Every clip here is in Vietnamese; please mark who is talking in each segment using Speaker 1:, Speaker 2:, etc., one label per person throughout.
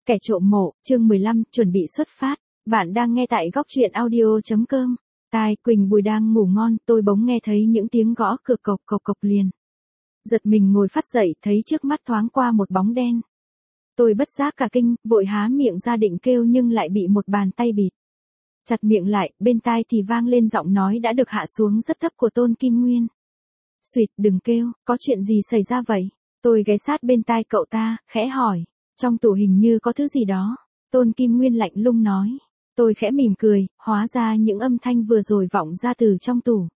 Speaker 1: Kẻ trộm mộ, chương 15, chuẩn bị xuất phát. Bạn đang nghe tại góc truyện audio.com. Tai Quỳnh Bùi đang ngủ ngon, tôi bỗng nghe thấy những tiếng gõ cửa cộc cộc cộc liền. Giật mình ngồi phát dậy, thấy trước mắt thoáng qua một bóng đen. Tôi bất giác cả kinh, vội há miệng ra định kêu nhưng lại bị một bàn tay bịt chặt miệng lại, bên tai thì vang lên giọng nói đã được hạ xuống rất thấp của Tôn Kim Nguyên. Xuyệt, đừng kêu, có chuyện gì xảy ra vậy? Tôi ghé sát bên tai cậu ta, khẽ hỏi. Trong tủ hình như có thứ gì đó. Tôn Kim Nguyên lạnh lùng nói. Tôi khẽ mỉm cười, hóa ra những âm thanh vừa rồi vọng ra từ trong tủ.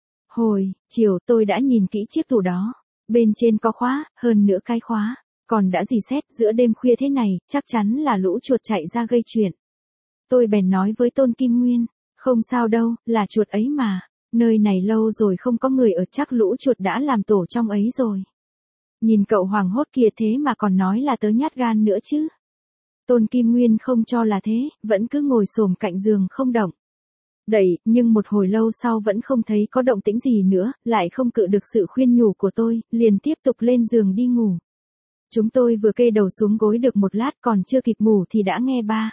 Speaker 1: Hồi chiều tôi đã nhìn kỹ chiếc tủ đó. Bên trên có khóa, hơn nữa cái khóa. Còn đã dì xét giữa đêm khuya thế này, chắc chắn là lũ chuột chạy ra gây chuyện. Tôi bèn nói với Tôn Kim Nguyên. Không sao đâu, là chuột ấy mà. Nơi này lâu rồi không có người ở, chắc lũ chuột đã làm tổ trong ấy rồi. Nhìn cậu hoảng hốt kia thế mà còn nói là tớ nhát gan nữa chứ. Tôn Kim Nguyên không cho là thế, vẫn cứ ngồi xổm cạnh giường không động đậy, nhưng một hồi lâu sau vẫn không thấy có động tĩnh gì nữa, lại không cự được sự khuyên nhủ của tôi, liền tiếp tục lên giường đi ngủ. Chúng tôi vừa kê đầu xuống gối được một lát, còn chưa kịp ngủ thì đã nghe ba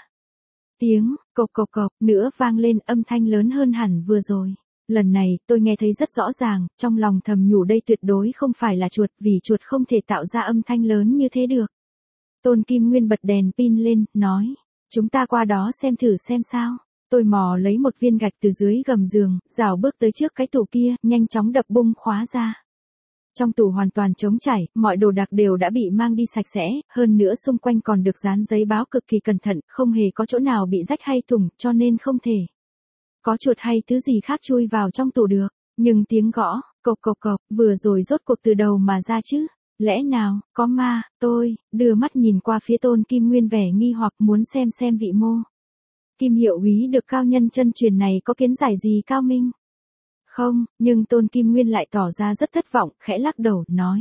Speaker 1: tiếng cộc cộc cộc nữa vang lên, âm thanh lớn hơn hẳn vừa rồi. Lần này, tôi nghe thấy rất rõ ràng, trong lòng thầm nhủ đây tuyệt đối không phải là chuột, vì chuột không thể tạo ra âm thanh lớn như thế được. Tôn Kim Nguyên bật đèn pin lên, nói, chúng ta qua đó xem thử xem sao. Tôi mò lấy một viên gạch từ dưới gầm giường, rảo bước tới trước cái tủ kia, nhanh chóng đập bung khóa ra. Trong tủ hoàn toàn trống trải, mọi đồ đạc đều đã bị mang đi sạch sẽ, hơn nữa xung quanh còn được dán giấy báo cực kỳ cẩn thận, không hề có chỗ nào bị rách hay thủng, cho nên không thể có chuột hay thứ gì khác chui vào trong tủ được. Nhưng tiếng gõ, cộc cộc cộc, vừa rồi rốt cuộc từ đầu mà ra chứ? Lẽ nào, có ma? Tôi đưa mắt nhìn qua phía Tôn Kim Nguyên vẻ nghi hoặc muốn xem vị mô Kim hiệu úy được cao nhân chân truyền này có kiến giải gì cao minh không, nhưng Tôn Kim Nguyên lại tỏ ra rất thất vọng, khẽ lắc đầu, nói.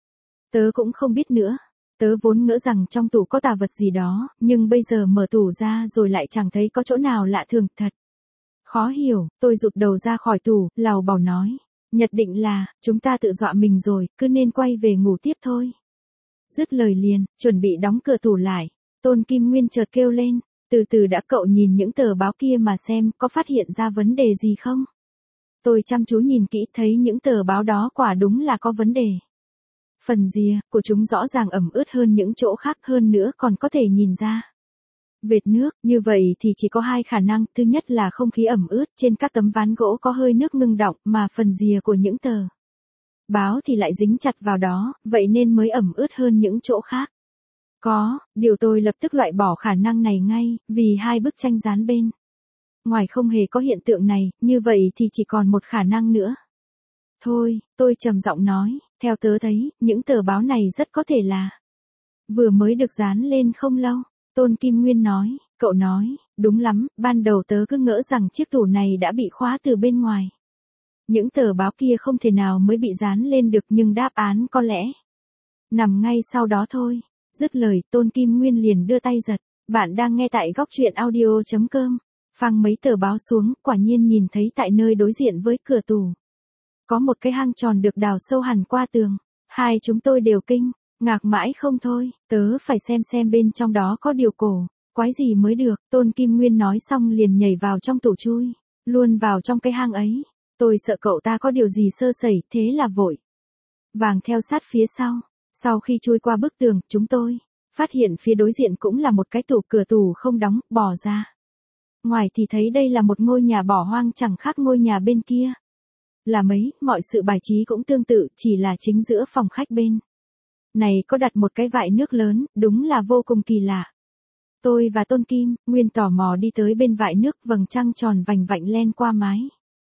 Speaker 1: Tớ cũng không biết nữa. Tớ vốn ngỡ rằng trong tủ có tà vật gì đó, nhưng bây giờ mở tủ ra rồi lại chẳng thấy có chỗ nào lạ thường, thật khó hiểu. Tôi rụt đầu ra khỏi tủ, lào bào nói. Nhất định là, chúng ta tự dọa mình rồi, cứ nên quay về ngủ tiếp thôi. Dứt lời liền, chuẩn bị đóng cửa tủ lại. Tôn Kim Nguyên chợt kêu lên, từ từ đã, cậu nhìn những tờ báo kia mà xem, có phát hiện ra vấn đề gì không? Tôi chăm chú nhìn kỹ, thấy những tờ báo đó quả đúng là có vấn đề. Phần rìa của chúng rõ ràng ẩm ướt hơn những chỗ khác, hơn nữa còn có thể nhìn ra vệt nước. Như vậy thì chỉ có hai khả năng, thứ nhất là không khí ẩm ướt, trên các tấm ván gỗ có hơi nước ngưng đọng, mà phần rìa của những tờ báo thì lại dính chặt vào đó, vậy nên mới ẩm ướt hơn những chỗ khác. Điều tôi lập tức loại bỏ khả năng này ngay, vì hai bức tranh dán bên ngoài không hề có hiện tượng này, như vậy thì chỉ còn một khả năng nữa. Thôi, tôi trầm giọng nói, theo tớ thấy, những tờ báo này rất có thể là vừa mới được dán lên không lâu. Tôn Kim Nguyên nói, cậu nói, đúng lắm, ban đầu tớ cứ ngỡ rằng chiếc tủ này đã bị khóa từ bên ngoài. Những tờ báo kia không thể nào mới bị dán lên được, nhưng đáp án có lẽ nằm ngay sau đó thôi. Dứt lời, Tôn Kim Nguyên liền đưa tay giật. Bạn đang nghe tại góc truyện audio.com. Phang mấy tờ báo xuống, quả nhiên nhìn thấy tại nơi đối diện với cửa tủ có một cái hang tròn được đào sâu hẳn qua tường. Hai chúng tôi đều kinh ngạc mãi không thôi, tớ phải xem bên trong đó có điều cổ quái gì mới được. Tôn Kim Nguyên nói xong liền nhảy vào trong tủ, chui luôn vào trong cái hang ấy. Tôi sợ cậu ta có điều gì sơ sẩy, thế là vội vàng theo sát phía sau. Sau khi chui qua bức tường, chúng tôi phát hiện phía đối diện cũng là một cái tủ, cửa tủ không đóng, bỏ ra ngoài thì thấy đây là một ngôi nhà bỏ hoang, chẳng khác ngôi nhà bên kia là mấy. Mọi sự bài trí cũng tương tự, chỉ là chính giữa phòng khách bên này có đặt một cái vại nước lớn, đúng là vô cùng kỳ lạ. Tôi và Tôn Kim Nguyên tò mò đi tới bên vại nước, vầng trăng tròn vành vạnh len qua mái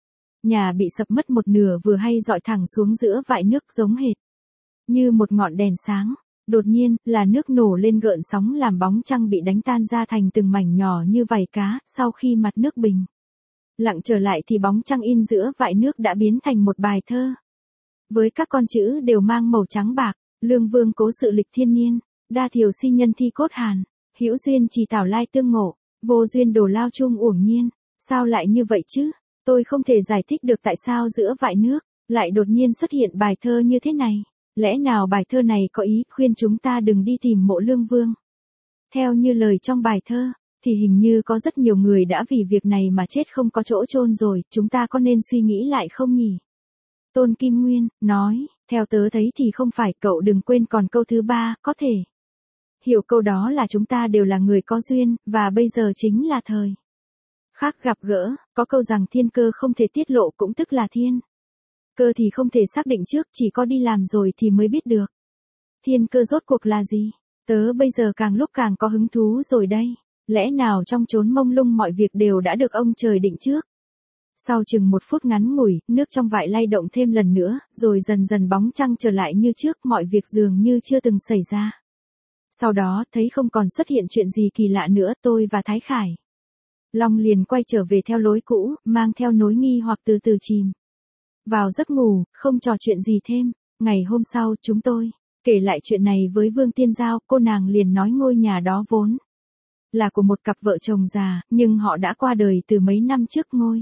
Speaker 1: nhà bị sập mất một nửa vừa hay dọi thẳng xuống giữa vại nước, giống hệt như một ngọn đèn sáng. Đột nhiên, là nước nổ lên gợn sóng làm bóng trăng bị đánh tan ra thành từng mảnh nhỏ như vảy cá. Sau khi mặt nước bình lặng trở lại thì bóng trăng in giữa vại nước đã biến thành một bài thơ, với các con chữ đều mang màu trắng bạc. Lương vương cố sự lịch thiên niên, đa thiều si nhân thi cốt hàn, hữu duyên chỉ tảo lai tương ngộ, vô duyên đổ lao chung uổng nhiên. Sao lại như vậy chứ? Tôi không thể giải thích được tại sao giữa vại nước lại đột nhiên xuất hiện bài thơ như thế này. Lẽ nào bài thơ này có ý khuyên chúng ta đừng đi tìm mộ Lương Vương? theo như lời trong bài thơ, thì hình như có rất nhiều người đã vì việc này mà chết không có chỗ chôn rồi, chúng ta có nên suy nghĩ lại không nhỉ? Tôn Kim Nguyên, nói, theo tớ thấy thì không phải, cậu đừng quên còn câu thứ ba, có thể. Hiểu câu đó là chúng ta đều là người có duyên, và bây giờ chính là thời khác gặp gỡ, có câu rằng thiên cơ không thể tiết lộ cũng tức là thiên cơ thì không thể xác định trước, chỉ có đi làm rồi thì mới biết được. Thiên cơ rốt cuộc là gì? Tớ bây giờ càng lúc càng có hứng thú rồi đây. Lẽ nào trong chốn mông lung mọi việc đều đã được ông trời định trước? Sau chừng 1 phút ngắn ngủi, nước trong vại lay động thêm lần nữa, rồi dần dần bóng trăng trở lại như trước, mọi việc dường như chưa từng xảy ra. Sau đó, thấy không còn xuất hiện chuyện gì kỳ lạ nữa, tôi và Thái Khải Long liền quay trở về theo lối cũ, mang theo nỗi nghi hoặc từ từ chìm vào giấc ngủ, không trò chuyện gì thêm. Ngày hôm sau, chúng tôi kể lại chuyện này với Vương Tiên Giao, cô nàng liền nói ngôi nhà đó vốn là của một cặp vợ chồng già, nhưng họ đã qua đời từ mấy năm trước, ngôi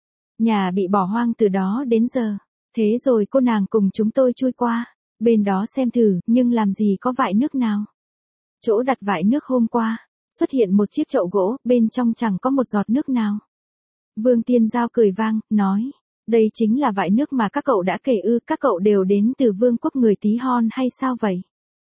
Speaker 1: nhà bị bỏ hoang từ đó đến giờ. Thế rồi cô nàng cùng chúng tôi chui qua bên đó xem thử, nhưng làm gì có vại nước nào. Chỗ đặt vại nước hôm qua, xuất hiện một chiếc chậu gỗ, bên trong chẳng có một giọt nước nào. Vương Tiên Giao cười vang, nói, đây chính là vại nước mà các cậu đã kể ư? Các cậu đều đến từ vương quốc người Tí Hon hay sao vậy?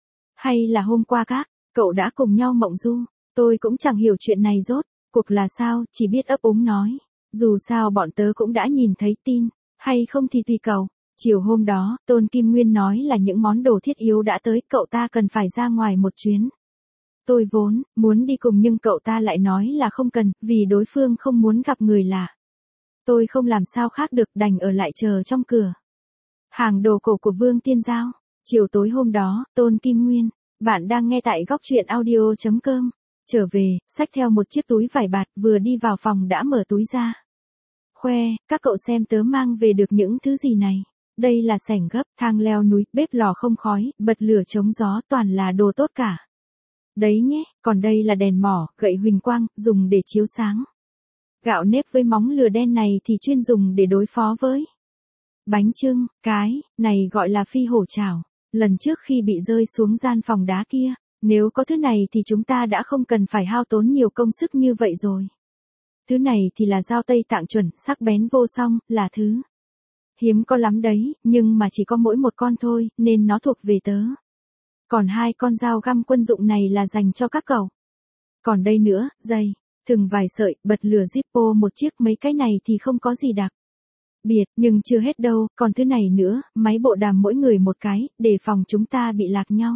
Speaker 1: Hay là hôm qua các cậu đã cùng nhau mộng du? Tôi cũng chẳng hiểu chuyện này rốt cuộc là sao, chỉ biết ấp úng nói, dù sao bọn tớ cũng đã nhìn thấy, tin hay không thì tùy cậu. Chiều hôm đó, Tôn Kim Nguyên nói là những món đồ thiết yếu đã tới, cậu ta cần phải ra ngoài một chuyến. Tôi vốn muốn đi cùng nhưng cậu ta lại nói là không cần, vì đối phương không muốn gặp người lạ. Tôi không làm sao khác được, đành ở lại chờ trong cửa hàng đồ cổ của Vương Tiên Giao. Chiều tối hôm đó, Tôn Kim Nguyên, bạn đang nghe tại góc truyện audio.com, trở về, xách theo một chiếc túi vải bạt, vừa đi vào phòng đã mở túi ra. Khoe, các cậu xem tớ mang về được những thứ gì này. Đây là xẻng gấp, thang leo núi, bếp lò không khói, bật lửa chống gió, toàn là đồ tốt cả. Đấy nhé, còn đây là đèn mỏ, gậy huỳnh quang, dùng để chiếu sáng. Gạo nếp với móng lửa đen này thì chuyên dùng để đối phó với bánh chưng, cái này gọi là phi hổ chảo. Lần trước khi bị rơi xuống gian phòng đá kia, nếu có thứ này thì chúng ta đã không cần phải hao tốn nhiều công sức như vậy rồi. Thứ này thì là dao Tây Tạng chuẩn, sắc bén vô song, là thứ hiếm có lắm đấy, nhưng mà chỉ có mỗi một con thôi, nên nó thuộc về tớ. Còn 2 con dao găm quân dụng này là dành cho các cậu. Còn đây nữa, dây, thừng vài sợi, bật lửa Zippo một chiếc, mấy cái này thì không có gì đặc biệt, nhưng chưa hết đâu, còn thứ này nữa, máy bộ đàm mỗi người một cái, để phòng chúng ta bị lạc nhau.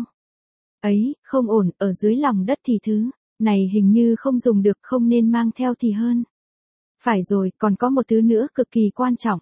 Speaker 1: Ấy, không ổn, ở dưới lòng đất thì thứ này hình như không dùng được, không nên mang theo thì hơn. Phải rồi, còn có một thứ nữa cực kỳ quan trọng.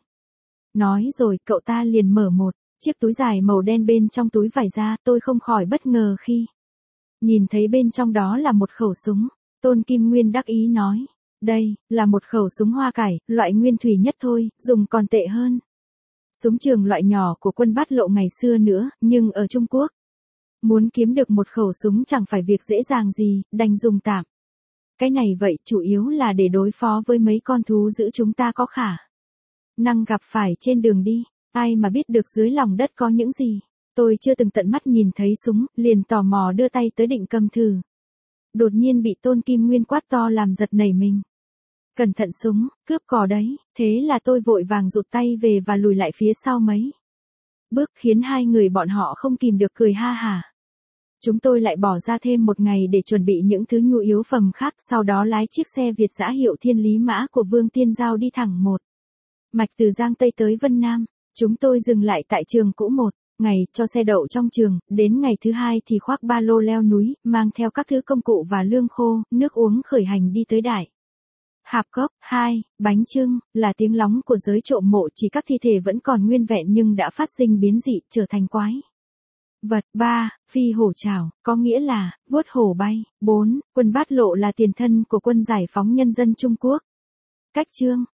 Speaker 1: Nói rồi, cậu ta liền mở một chiếc túi dài màu đen bên trong túi vải ra, tôi không khỏi bất ngờ khi nhìn thấy bên trong đó là một khẩu súng. Tôn Kim Nguyên đắc ý nói, đây là một khẩu súng hoa cải, loại nguyên thủy nhất thôi, dùng còn tệ hơn súng trường loại nhỏ của quân Bát Lộ ngày xưa nữa, nhưng ở Trung Quốc, muốn kiếm được một khẩu súng chẳng phải việc dễ dàng gì, đành dùng tạm. Cái này vậy, chủ yếu là để đối phó với mấy con thú dữ chúng ta có khả năng gặp phải trên đường đi. Ai mà biết được dưới lòng đất có những gì. Tôi chưa từng tận mắt nhìn thấy súng, liền tò mò đưa tay tới định cầm thử. Đột nhiên bị Tôn Kim Nguyên quát to làm giật nảy mình. Cẩn thận súng, cướp cò đấy. Thế là tôi vội vàng rụt tay về và lùi lại phía sau mấy bước, khiến 2 người bọn họ không kìm được cười ha hả. Chúng tôi lại bỏ ra thêm 1 ngày để chuẩn bị những thứ nhu yếu phẩm khác, sau đó lái chiếc xe Việt dã hiệu Thiên Lý Mã của Vương Tiên Giao đi thẳng một mạch từ Giang Tây tới Vân Nam. Chúng tôi dừng lại tại trường cũ 1 ngày, cho xe đậu trong trường, đến ngày thứ 2 thì khoác ba lô leo núi, mang theo các thứ công cụ và lương khô, nước uống khởi hành đi tới Đại Hạp Cốc. 2. Bánh chưng, là tiếng lóng của giới trộm mộ, chỉ các thi thể vẫn còn nguyên vẹn nhưng đã phát sinh biến dị, trở thành quái vật. 3. Phi hổ chảo, có nghĩa là vuốt hổ bay. 4. Quân Bát Lộ là tiền thân của quân giải phóng nhân dân Trung Quốc. Cách chương